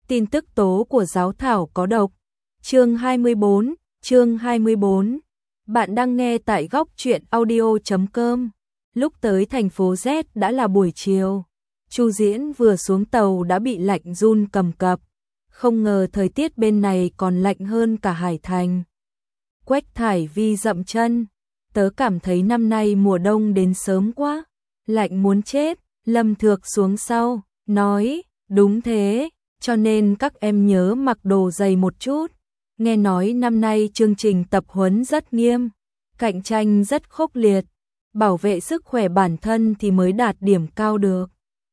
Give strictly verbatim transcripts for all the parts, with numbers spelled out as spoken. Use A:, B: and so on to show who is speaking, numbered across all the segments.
A: Tin tức tố của giáo thảo có độc. Chương hai mươi bốn, chương hai mươi bốn. Bạn đang nghe tại góc truyện audio chấm com. Lúc tới thành phố Z đã là buổi chiều. Chu Diễn vừa xuống tàu đã bị lạnh run cầm cập. Không ngờ thời tiết bên này còn lạnh hơn cả Hải Thành. Quách Thải Vi dậm chân. Tớ cảm thấy năm nay mùa đông đến sớm quá. Lạnh muốn chết. Lâm Thược xuống sau, nói, đúng thế, cho nên các em nhớ mặc đồ dày một chút. Nghe nói năm nay chương trình tập huấn rất nghiêm, cạnh tranh rất khốc liệt, bảo vệ sức khỏe bản thân thì mới đạt điểm cao được.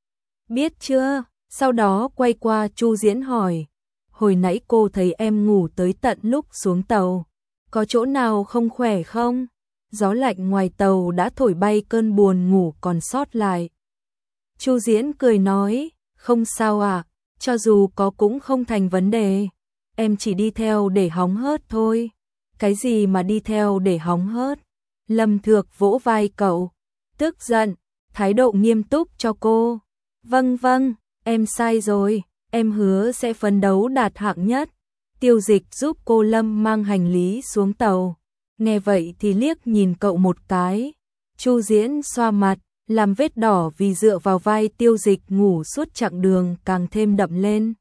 A: Biết chưa? Sau đó quay qua Chu Diễn hỏi, hồi nãy cô thấy em ngủ tới tận lúc xuống tàu, có chỗ nào không khỏe không? Gió lạnh ngoài tàu đã thổi bay cơn buồn ngủ còn sót lại. Chu Diễn cười nói, không sao ạ, à, cho dù có cũng không thành vấn đề, em chỉ đi theo để hóng hớt thôi. Cái gì mà đi theo để hóng hớt? Lâm Thược vỗ vai cậu, tức giận, thái độ nghiêm túc cho cô. Vâng vâng, em sai rồi, em hứa sẽ phấn đấu đạt hạng nhất. Tiêu Dịch giúp cô Lâm mang hành lý xuống tàu. Nghe vậy thì liếc nhìn cậu một cái. Chu Diễn xoa mặt, làm vết đỏ vì dựa vào vai Tiêu Dịch ngủ suốt chặng đường càng thêm đậm lên.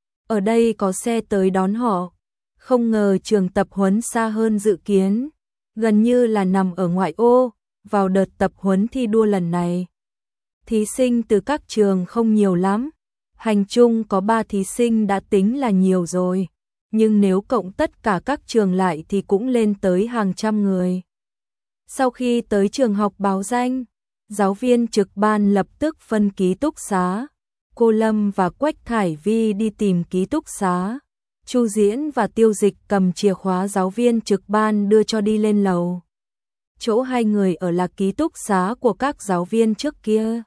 A: Ở đây có xe tới đón họ. Không ngờ trường tập huấn xa hơn dự kiến, gần như là nằm ở ngoại ô. Vào đợt tập huấn thi đua lần này, thí sinh từ các trường không nhiều lắm. Hành chung có ba thí sinh đã tính là nhiều rồi, nhưng nếu cộng tất cả các trường lại thì cũng lên tới hàng trăm người. Sau khi tới trường học báo danh, giáo viên trực ban lập tức phân ký túc xá. Cô Lâm và Quách Thải Vi đi tìm ký túc xá. Chu Diễn và Tiêu Dịch cầm chìa khóa giáo viên trực ban đưa cho đi lên lầu. Chỗ hai người ở là ký túc xá của các giáo viên trước kia.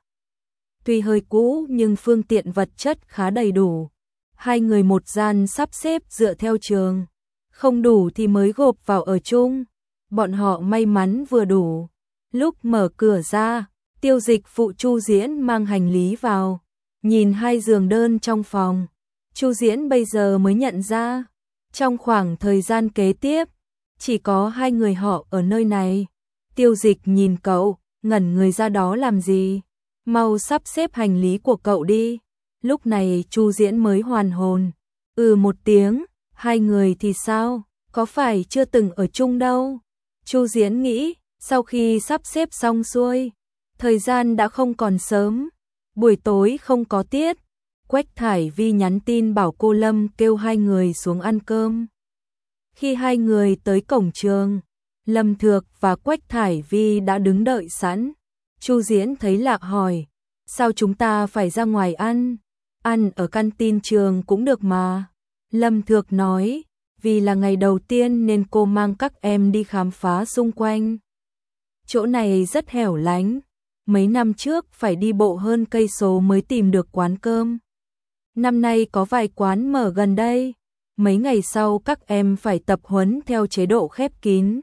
A: Tuy hơi cũ nhưng phương tiện vật chất khá đầy đủ. Hai người một gian sắp xếp dựa theo trường. Không đủ thì mới gộp vào ở chung. Bọn họ may mắn vừa đủ. Lúc mở cửa ra, Tiêu Dịch phụ Chu Diễn mang hành lý vào, nhìn hai giường đơn trong phòng. Chu Diễn bây giờ mới nhận ra, trong khoảng thời gian kế tiếp, chỉ có hai người họ ở nơi này. Tiêu Dịch nhìn cậu, ngẩn người ra đó làm gì? Mau sắp xếp hành lý của cậu đi. Lúc này Chu Diễn mới hoàn hồn. Ừ một tiếng, hai người thì sao? Có phải chưa từng ở chung đâu? Chu Diễn nghĩ, sau khi sắp xếp xong xuôi, thời gian đã không còn sớm, buổi tối không có tiết. Quách Thải Vi nhắn tin bảo cô Lâm kêu hai người xuống ăn cơm. Khi hai người tới cổng trường, Lâm Thược và Quách Thải Vi đã đứng đợi sẵn. Chu Diễn thấy lạ hỏi, sao chúng ta phải ra ngoài ăn? Ăn ở canteen trường cũng được mà. Lâm Thược nói, vì là ngày đầu tiên nên cô mang các em đi khám phá xung quanh. Chỗ này rất hẻo lánh, mấy năm trước phải đi bộ hơn cây số mới tìm được quán cơm. Năm nay có vài quán mở gần đây, mấy ngày sau các em phải tập huấn theo chế độ khép kín.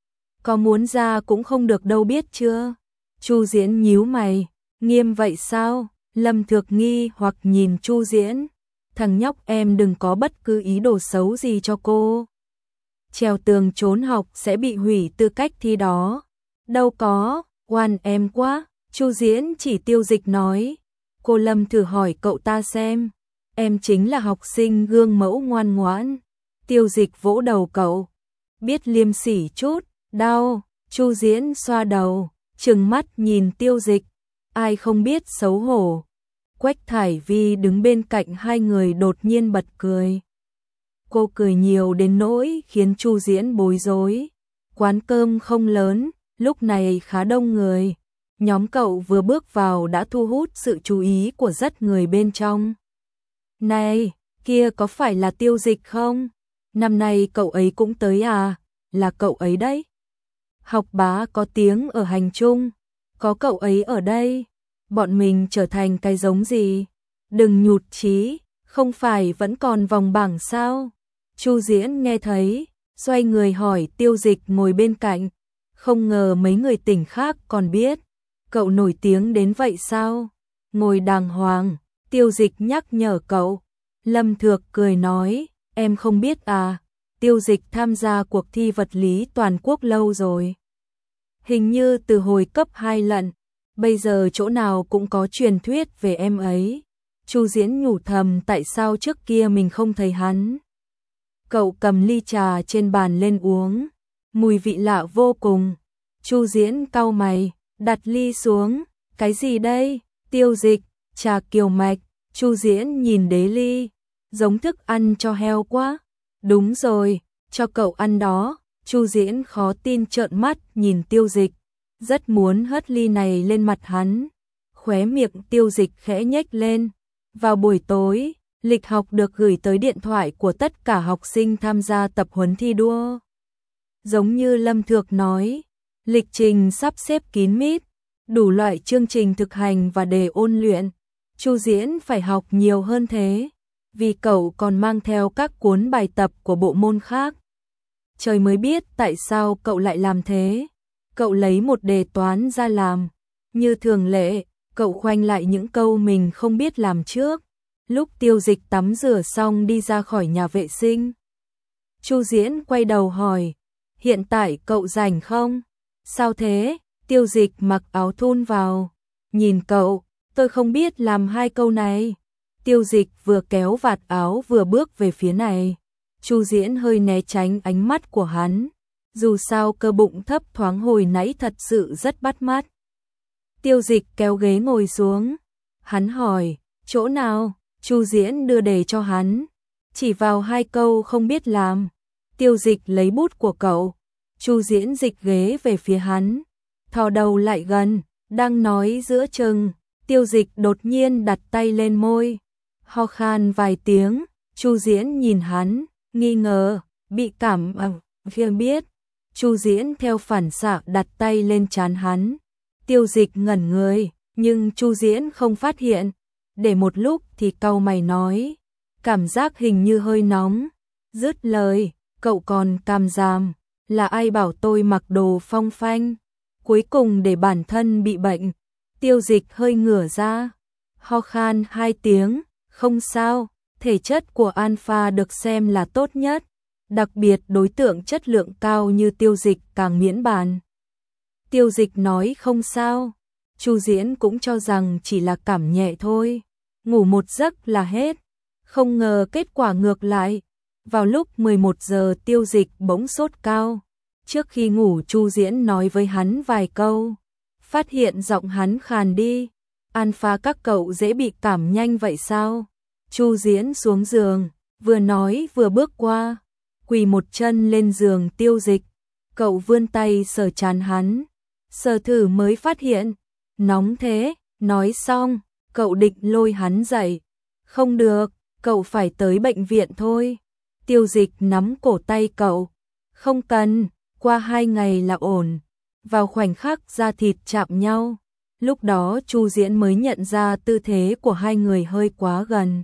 A: Có muốn ra cũng không được đâu biết chưa? Chu Diễn nhíu mày, nghiêm vậy sao? Lâm Thược nghi hoặc nhìn Chu Diễn, thằng nhóc em đừng có bất cứ ý đồ xấu gì cho cô. Trèo tường trốn học sẽ bị hủy tư cách thi đó. Đâu có, oan em quá. Chu Diễn chỉ Tiêu Dịch nói, cô Lâm thử hỏi cậu ta xem, em chính là học sinh gương mẫu ngoan ngoãn. Tiêu Dịch vỗ đầu cậu, biết liêm sỉ chút, đau. Chu Diễn xoa đầu, trừng mắt nhìn Tiêu Dịch, ai không biết xấu hổ. Quách Thải Vi đứng bên cạnh hai người đột nhiên bật cười. Cô cười nhiều đến nỗi khiến Chu Diễn bối rối. Quán cơm không lớn, lúc này khá đông người. Nhóm cậu vừa bước vào đã thu hút sự chú ý của rất người bên trong. Này, kia có phải là Tiêu Dịch không? Năm nay cậu ấy cũng tới à? Là cậu ấy đấy. Học bá có tiếng ở hành trung, có cậu ấy ở đây, bọn mình trở thành cái giống gì? Đừng nhụt chí, không phải vẫn còn vòng bảng sao? Chu Diễn nghe thấy, xoay người hỏi Tiêu Dịch ngồi bên cạnh, không ngờ mấy người tỉnh khác còn biết. Cậu nổi tiếng đến vậy sao? Ngồi đàng hoàng, Tiêu Dịch nhắc nhở cậu. Lâm Thược cười nói, em không biết à, Tiêu Dịch tham gia cuộc thi vật lý toàn quốc lâu rồi. Hình như từ hồi cấp hai lận, bây giờ chỗ nào cũng có truyền thuyết về em ấy. Chu Diễn nhủ thầm tại sao trước kia mình không thấy hắn. Cậu cầm ly trà trên bàn lên uống, mùi vị lạ vô cùng. Chu Diễn cau mày, đặt ly xuống, cái gì đây? Tiêu Dịch, trà kiều mạch. Chu Diễn nhìn đế ly, giống thức ăn cho heo quá. Đúng rồi, cho cậu ăn đó. Chu Diễn khó tin trợn mắt nhìn Tiêu Dịch, rất muốn hất ly này lên mặt hắn. Khóe miệng Tiêu Dịch khẽ nhếch lên. Vào buổi tối, lịch học được gửi tới điện thoại của tất cả học sinh tham gia tập huấn thi đua. Giống như Lâm Thược nói, lịch trình sắp xếp kín mít, đủ loại chương trình thực hành và đề ôn luyện. Chu Diễn phải học nhiều hơn thế, vì cậu còn mang theo các cuốn bài tập của bộ môn khác. Trời mới biết tại sao cậu lại làm thế. Cậu lấy một đề toán ra làm, như thường lệ, cậu khoanh lại những câu mình không biết làm trước. Lúc Tiêu Dịch tắm rửa xong đi ra khỏi nhà vệ sinh, Chu Diễn quay đầu hỏi, hiện tại cậu rảnh không? Sao thế? Tiêu Dịch mặc áo thun vào, nhìn cậu, tôi không biết làm hai câu này. Tiêu Dịch vừa kéo vạt áo vừa bước về phía này. Chu Diễn hơi né tránh ánh mắt của hắn, dù sao cơ bụng thấp thoáng hồi nãy thật sự rất bắt mắt. Tiêu Dịch kéo ghế ngồi xuống, hắn hỏi, chỗ nào? Chu Diễn đưa đề cho hắn, chỉ vào hai câu không biết làm. Tiêu Dịch lấy bút của cậu, Chu Diễn dịch ghế về phía hắn, thò đầu lại gần, đang nói giữa chừng, Tiêu Dịch đột nhiên đặt tay lên môi, ho khan vài tiếng. Chu Diễn nhìn hắn, nghi ngờ, bị cảm à, không biết. Chu Diễn theo phản xạ đặt tay lên trán hắn. Tiêu Dịch ngẩn người, nhưng Chu Diễn không phát hiện. Để một lúc thì cau mày nói, cảm giác hình như hơi nóng. Dứt lời, cậu còn càm ràm, là ai bảo tôi mặc đồ phong phanh, cuối cùng để bản thân bị bệnh. Tiêu Dịch hơi ngửa ra, ho khan hai tiếng, không sao, thể chất của Alpha được xem là tốt nhất, đặc biệt đối tượng chất lượng cao như Tiêu Dịch càng miễn bàn. Tiêu Dịch nói không sao, Chu Diễn cũng cho rằng chỉ là cảm nhẹ thôi, ngủ một giấc là hết. Không ngờ kết quả ngược lại, vào lúc mười một giờ Tiêu Dịch bỗng sốt cao. Trước khi ngủ Chu Diễn nói với hắn vài câu, phát hiện giọng hắn khàn đi. Alpha các cậu dễ bị cảm nhanh vậy sao? Chu Diễn xuống giường, vừa nói vừa bước qua, quỳ một chân lên giường Tiêu Dịch. Cậu vươn tay sờ trán hắn, sờ thử mới phát hiện, nóng thế. Nói xong, cậu định lôi hắn dậy. Không được, cậu phải tới bệnh viện thôi. Tiêu Dịch nắm cổ tay cậu, không cần, qua hai ngày là ổn. Vào khoảnh khắc da thịt chạm nhau, lúc đó Chu Diễn mới nhận ra tư thế của hai người hơi quá gần.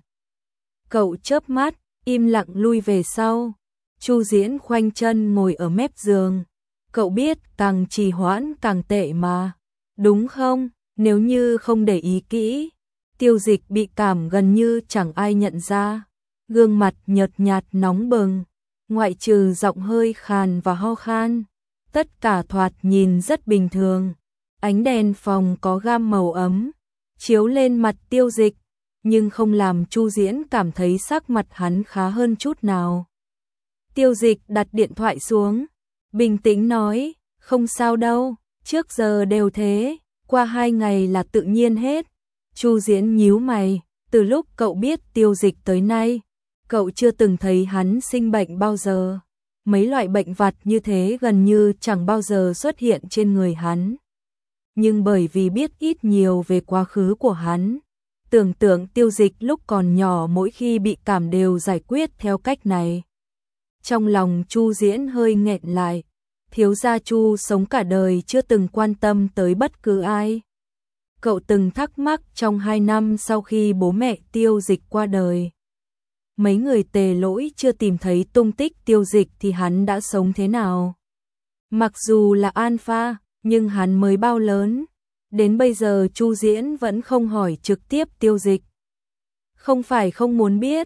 A: Cậu chớp mắt, im lặng lui về sau. Chu Diễn khoanh chân ngồi ở mép giường. Cậu biết càng trì hoãn càng tệ mà, đúng không? Nếu như không để ý kỹ, Tiêu Dịch bị cảm gần như chẳng ai nhận ra. Gương mặt nhợt nhạt nóng bừng, ngoại trừ giọng hơi khàn và ho khan, tất cả thoạt nhìn rất bình thường. Ánh đèn phòng có gam màu ấm, chiếu lên mặt Tiêu Dịch, nhưng không làm Chu Diễn cảm thấy sắc mặt hắn khá hơn chút nào. Tiêu Dịch đặt điện thoại xuống, bình tĩnh nói, không sao đâu, trước giờ đều thế, qua hai ngày là tự nhiên hết. Chu Diễn nhíu mày, từ lúc cậu biết Tiêu Dịch tới nay, cậu chưa từng thấy hắn sinh bệnh bao giờ. Mấy loại bệnh vặt như thế gần như chẳng bao giờ xuất hiện trên người hắn. Nhưng bởi vì biết ít nhiều về quá khứ của hắn, tưởng tượng Tiêu Dịch lúc còn nhỏ mỗi khi bị cảm đều giải quyết theo cách này. Trong lòng Chu Diễn hơi nghẹn lại, thiếu gia Chu sống cả đời chưa từng quan tâm tới bất cứ ai. Cậu từng thắc mắc trong hai năm sau khi bố mẹ Tiêu Dịch qua đời, mấy người Tề Lỗi chưa tìm thấy tung tích Tiêu Dịch thì hắn đã sống thế nào. Mặc dù là Alpha, nhưng hắn mới bao lớn, đến bây giờ Chu Diễn vẫn không hỏi trực tiếp Tiêu Dịch. Không phải không muốn biết,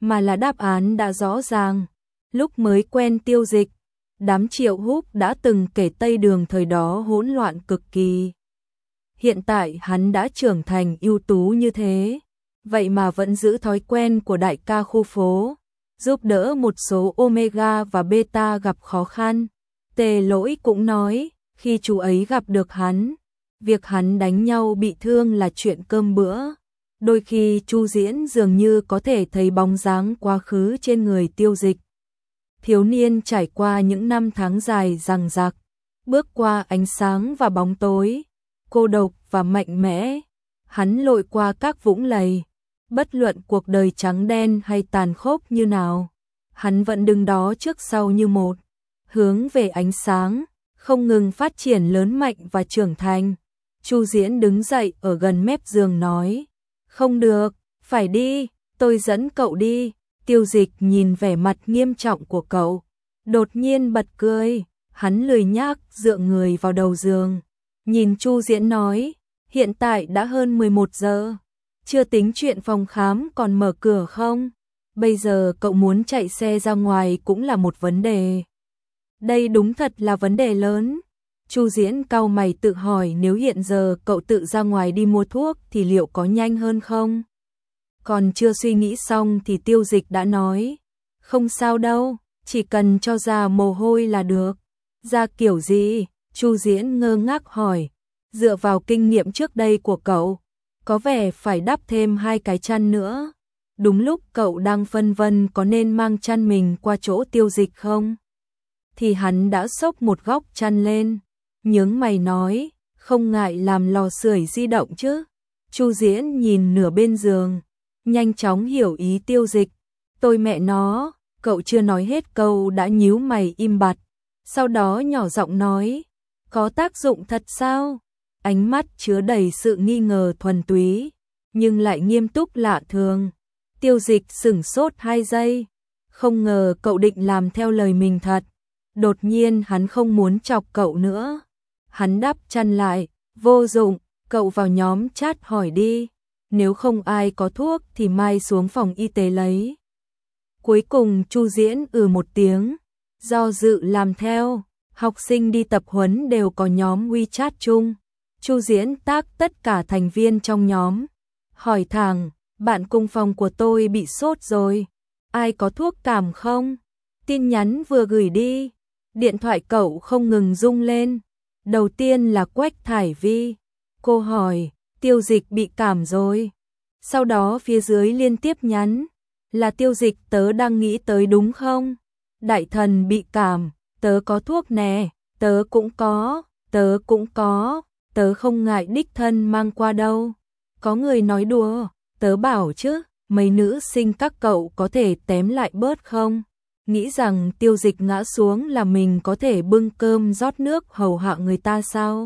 A: mà là đáp án đã rõ ràng. Lúc mới quen Tiêu Dịch, đám Triệu Húc đã từng kể Tây Đường thời đó hỗn loạn cực kỳ. Hiện tại hắn đã trưởng thành ưu tú như thế, vậy mà vẫn giữ thói quen của đại ca khu phố, giúp đỡ một số Omega và Beta gặp khó khăn. Tề Lỗi cũng nói, khi chú ấy gặp được hắn, việc hắn đánh nhau bị thương là chuyện cơm bữa. Đôi khi Chu Diễn dường như có thể thấy bóng dáng quá khứ trên người Tiêu Dịch. Thiếu niên trải qua những năm tháng dài dằng dặc, bước qua ánh sáng và bóng tối, cô độc và mạnh mẽ. Hắn lội qua các vũng lầy, bất luận cuộc đời trắng đen hay tàn khốc như nào, hắn vẫn đứng đó trước sau như một, hướng về ánh sáng, không ngừng phát triển lớn mạnh và trưởng thành. Chu Diễn đứng dậy ở gần mép giường nói, không được, phải đi, tôi dẫn cậu đi. Tiêu Dịch nhìn vẻ mặt nghiêm trọng của cậu, đột nhiên bật cười, hắn lười nhác dựa người vào đầu giường, nhìn Chu Diễn nói, hiện tại đã hơn mười một giờ, chưa tính chuyện phòng khám còn mở cửa không? Bây giờ cậu muốn chạy xe ra ngoài cũng là một vấn đề. Đây đúng thật là vấn đề lớn. Chu Diễn cau mày tự hỏi, nếu hiện giờ cậu tự ra ngoài đi mua thuốc thì liệu có nhanh hơn không? Còn chưa suy nghĩ xong thì Tiêu Dịch đã nói, không sao đâu, chỉ cần cho ra mồ hôi là được. Ra kiểu gì? Chu Diễn ngơ ngác hỏi, dựa vào kinh nghiệm trước đây của cậu, có vẻ phải đắp thêm hai cái chăn nữa. Đúng lúc cậu đang phân vân có nên mang chăn mình qua chỗ Tiêu Dịch không, thì hắn đã xốc một góc chăn lên, nhướng mày nói, không ngại làm lò sưởi di động chứ? Chu Diễn nhìn nửa bên giường, nhanh chóng hiểu ý Tiêu Dịch. Tôi mẹ nó, cậu chưa nói hết câu đã nhíu mày im bặt, sau đó nhỏ giọng nói, có tác dụng thật sao? Ánh mắt chứa đầy sự nghi ngờ thuần túy, nhưng lại nghiêm túc lạ thường. Tiêu Dịch sửng sốt hai giây, không ngờ cậu định làm theo lời mình thật. Đột nhiên hắn không muốn chọc cậu nữa. Hắn đắp chăn lại, vô dụng, cậu vào nhóm chat hỏi đi. Nếu không ai có thuốc thì mai xuống phòng y tế lấy. Cuối cùng Chu Diễn ừ một tiếng, do dự làm theo. Học sinh đi tập huấn đều có nhóm WeChat chung. Chu Diễn tag tất cả thành viên trong nhóm, hỏi thẳng, bạn cùng phòng của tôi bị sốt rồi, ai có thuốc cảm không? Tin nhắn vừa gửi đi, điện thoại cậu không ngừng rung lên. Đầu tiên là Quách Thải Vi, cô hỏi, Tiêu Dịch bị cảm rồi. Sau đó phía dưới liên tiếp nhắn, là Tiêu Dịch, tớ đang nghĩ tới đúng không? Đại thần bị cảm, tớ có thuốc nè, tớ cũng có, tớ cũng có, tớ không ngại đích thân mang qua đâu. Có người nói đùa, tớ bảo chứ, mấy nữ sinh các cậu có thể tém lại bớt không? Nghĩ rằng Tiêu Dịch ngã xuống là mình có thể bưng cơm rót nước hầu hạ người ta sao?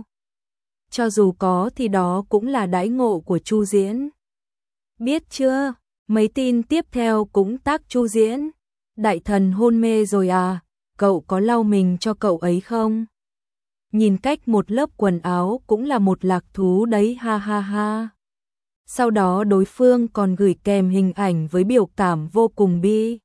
A: Cho dù có thì đó cũng là đãi ngộ của Chu Diễn. Biết chưa, mấy tin tiếp theo cũng tác Chu Diễn. Đại thần hôn mê rồi à, cậu có lau mình cho cậu ấy không? Nhìn cách một lớp quần áo cũng là một lạc thú đấy, ha ha ha. Sau đó đối phương còn gửi kèm hình ảnh với biểu cảm vô cùng bi.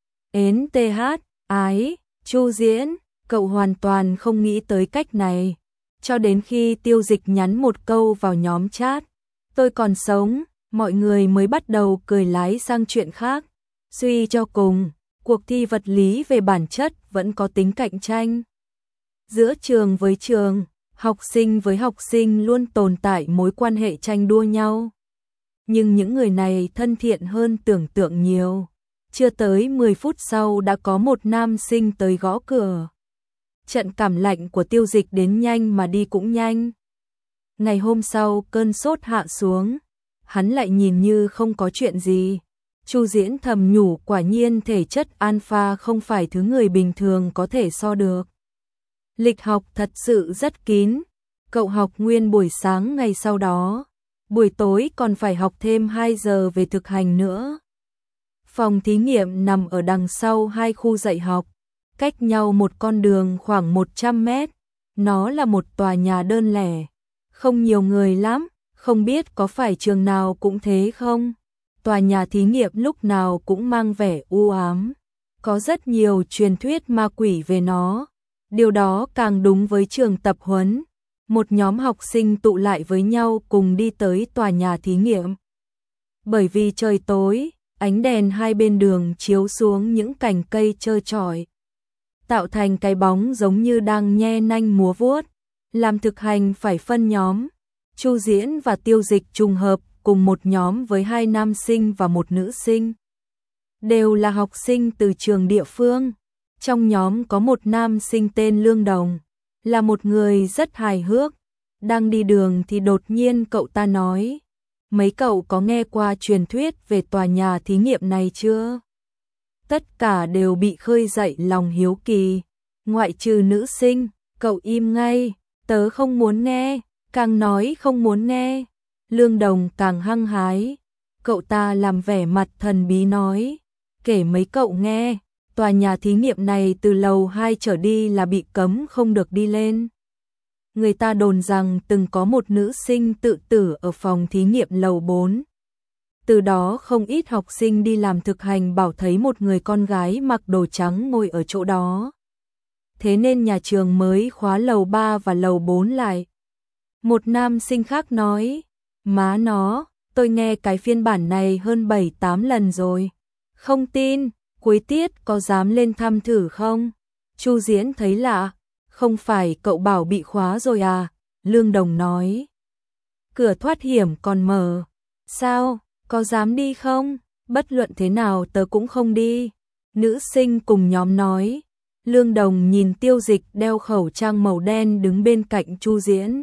A: Ến th, ái, Chu Diễn, cậu hoàn toàn không nghĩ tới cách này. Cho đến khi Tiêu Dịch nhắn một câu vào nhóm chat, tôi còn sống, mọi người mới bắt đầu cười lái sang chuyện khác. Suy cho cùng, cuộc thi vật lý về bản chất vẫn có tính cạnh tranh. Giữa trường với trường, học sinh với học sinh luôn tồn tại mối quan hệ tranh đua nhau. Nhưng những người này thân thiện hơn tưởng tượng nhiều. Chưa tới mười phút sau đã có một nam sinh tới gõ cửa. Trận cảm lạnh của Tiêu Dịch đến nhanh mà đi cũng nhanh. Ngày hôm sau cơn sốt hạ xuống, hắn lại nhìn như không có chuyện gì. Chu Diễn thầm nhủ, quả nhiên thể chất alpha không phải thứ người bình thường có thể so được. Lịch học thật sự rất kín, cậu học nguyên buổi sáng ngày sau đó, buổi tối còn phải học thêm hai giờ về thực hành nữa. Phòng thí nghiệm nằm ở đằng sau hai khu dạy học, cách nhau một con đường khoảng một trăm mét. Nó là một tòa nhà đơn lẻ, không nhiều người lắm, không biết có phải trường nào cũng thế không? tòa nhà thí nghiệm lúc nào cũng mang vẻ u ám, có rất nhiều truyền thuyết ma quỷ về nó. Điều đó càng đúng với trường tập huấn. Một nhóm học sinh tụ lại với nhau cùng đi tới tòa nhà thí nghiệm. Bởi vì trời tối, ánh đèn hai bên đường chiếu xuống những cành cây trơ trọi, tạo thành cái bóng giống như đang nhe nanh múa vuốt. Làm thực hành phải phân nhóm. Chu Diễn và Tiêu Dịch trùng hợp cùng một nhóm với hai nam sinh và một nữ sinh. Đều là học sinh từ trường địa phương. Trong nhóm có một nam sinh tên Lương Đồng, là một người rất hài hước. Đang đi đường thì đột nhiên cậu ta nói: mấy cậu có nghe qua truyền thuyết về tòa nhà thí nghiệm này chưa? Tất cả đều bị khơi dậy lòng hiếu kỳ, ngoại trừ nữ sinh. Cậu im ngay, tớ không muốn nghe. Càng nói không muốn nghe, Lương Đồng càng hăng hái. Cậu ta làm vẻ mặt thần bí nói: kể mấy cậu nghe, tòa nhà thí nghiệm này từ lầu hai trở đi là bị cấm không được đi lên. Người ta đồn rằng từng có một nữ sinh tự tử ở phòng thí nghiệm lầu bốn. Từ đó không ít học sinh đi làm thực hành bảo thấy một người con gái mặc đồ trắng ngồi ở chỗ đó. Thế nên nhà trường mới khóa lầu ba và lầu bốn lại. Một nam sinh khác nói: má nó, tôi nghe cái phiên bản này hơn bảy tám lần rồi. Không tin, cuối tiết có dám lên thăm thử không? Chu Diễn thấy lạ: không phải cậu bảo bị khóa rồi à? Lương Đồng nói: cửa thoát hiểm còn mở. Sao, có dám đi không? Bất luận thế nào tớ cũng không đi. Nữ sinh cùng nhóm nói. Lương Đồng nhìn Tiêu Dịch đeo khẩu trang màu đen đứng bên cạnh Chu Diễn,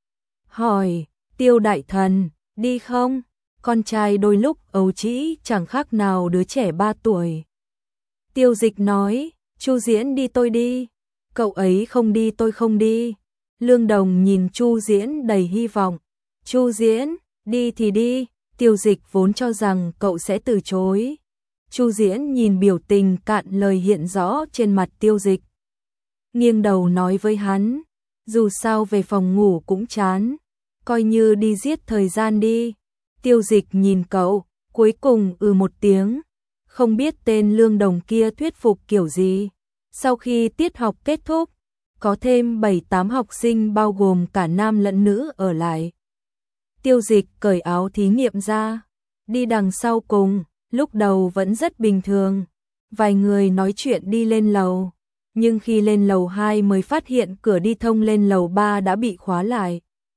A: hỏi: Tiêu đại thần, đi không? Con trai đôi lúc ấu trĩ chẳng khác nào đứa trẻ ba tuổi. Tiêu Dịch nói: Chu Diễn đi tôi đi. Cậu ấy không đi tôi không đi. Lương Đồng nhìn Chu Diễn đầy hy vọng. Chu Diễn, đi thì đi. Tiêu Dịch vốn cho rằng cậu sẽ từ chối. Chu Diễn nhìn biểu tình cạn lời hiện rõ trên mặt Tiêu Dịch, nghiêng đầu nói với hắn: dù sao về phòng ngủ cũng chán, coi như đi giết thời gian đi. Tiêu Dịch nhìn cậu, cuối cùng ừ một tiếng. Không biết tên Lương Đồng kia thuyết phục kiểu gì. Sau khi tiết học kết thúc, có thêm bảy tám học sinh bao gồm cả nam lẫn nữ ở lại. Tiêu Dịch cởi áo thí nghiệm ra, đi đằng sau cùng. Lúc đầu vẫn rất bình thường, vài người nói chuyện đi lên lầu, nhưng khi lên lầu hai mới phát hiện cửa đi thông lên lầu ba đã bị khóa lại.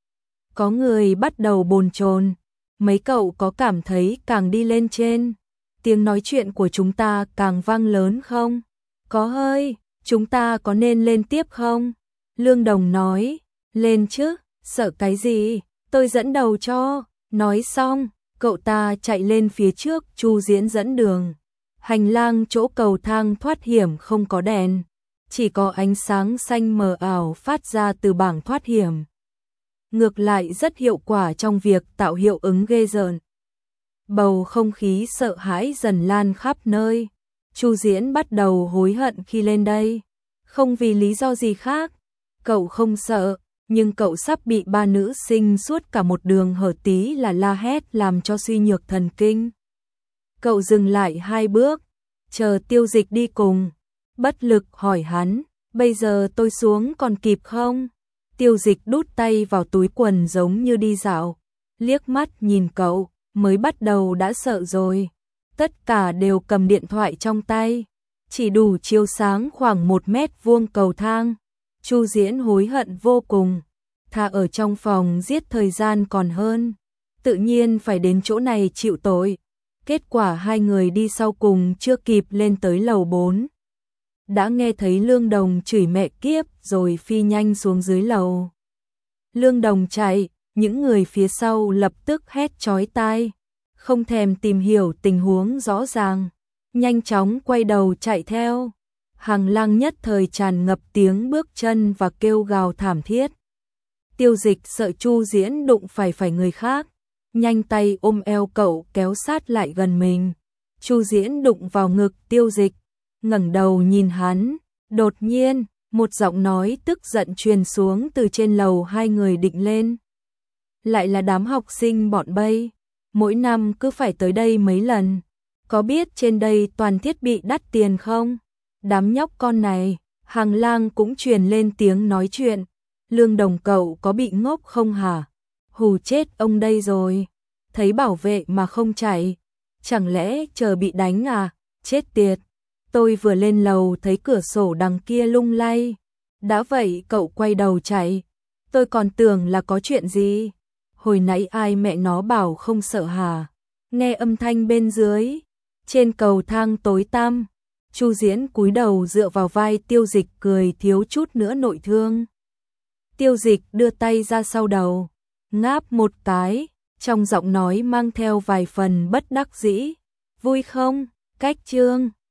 A: Có người bắt đầu bồn chồn: mấy cậu có cảm thấy càng đi lên trên, tiếng nói chuyện của chúng ta càng vang lớn không? Có hơi, chúng ta có nên lên tiếp không? Lương Đồng nói: lên chứ, sợ cái gì, tôi dẫn đầu cho. Nói xong, cậu ta chạy lên phía trước. Chu Diễn dẫn đường. Hành lang chỗ cầu thang thoát hiểm không có đèn, chỉ có ánh sáng xanh mờ ảo phát ra từ bảng thoát hiểm. Ngược lại rất hiệu quả trong việc tạo hiệu ứng ghê rợn. Bầu không khí sợ hãi dần lan khắp nơi. Chu Diễn bắt đầu hối hận khi lên đây, không vì lý do gì khác. Cậu không sợ, nhưng cậu sắp bị ba nữ sinh suốt cả một đường hở tí là la hét làm cho suy nhược thần kinh. Cậu dừng lại hai bước, chờ Tiêu Dịch đi cùng, bất lực hỏi hắn: bây giờ tôi xuống còn kịp không? Tiêu Dịch đút tay vào túi quần giống như đi dạo, liếc mắt nhìn cậu, mới bắt đầu đã sợ rồi. Tất cả đều cầm điện thoại trong tay, chỉ đủ chiếu sáng khoảng một mét vuông cầu thang. Chu Diễn hối hận vô cùng, thà ở trong phòng giết thời gian còn hơn, tự nhiên phải đến chỗ này chịu tội. Kết quả hai người đi sau cùng chưa kịp lên tới lầu bốn, đã nghe thấy Lương Đồng chửi mẹ kiếp rồi phi nhanh xuống dưới lầu. Lương Đồng chạy, những người phía sau lập tức hét chói tai, không thèm tìm hiểu tình huống rõ ràng, nhanh chóng quay đầu chạy theo. Hành lang nhất thời tràn ngập tiếng bước chân và kêu gào thảm thiết. Tiêu Dịch sợ Chu Diễn đụng phải phải người khác, nhanh tay ôm eo cậu kéo sát lại gần mình. Chu Diễn đụng vào ngực Tiêu Dịch, ngẩng đầu nhìn hắn, đột nhiên, một giọng nói tức giận truyền xuống từ trên lầu hai người định lên. Lại là đám học sinh bọn Bay. mỗi năm cứ phải tới đây mấy lần. Có biết trên đây toàn thiết bị đắt tiền không? Đám nhóc con này, Hàng Lang cũng truyền lên tiếng nói chuyện. Lương Đồng cậu có bị ngốc không hả? Hù chết ông đây rồi. Thấy bảo vệ mà không chạy. Chẳng lẽ chờ bị đánh à? Chết tiệt. Tôi vừa lên lầu thấy cửa sổ đằng kia lung lay. Đã vậy cậu quay đầu chạy. Tôi còn tưởng là có chuyện gì. Hồi nãy ai mẹ nó bảo không sợ hả? Nghe âm thanh bên dưới. Trên cầu thang tối tăm. Chu Diễn cúi đầu dựa vào vai Tiêu Dịch cười thiếu chút nữa nội thương. Tiêu Dịch đưa tay ra sau đầu. Ngáp một cái. Trong giọng nói mang theo vài phần bất đắc dĩ. Vui không? Cách chương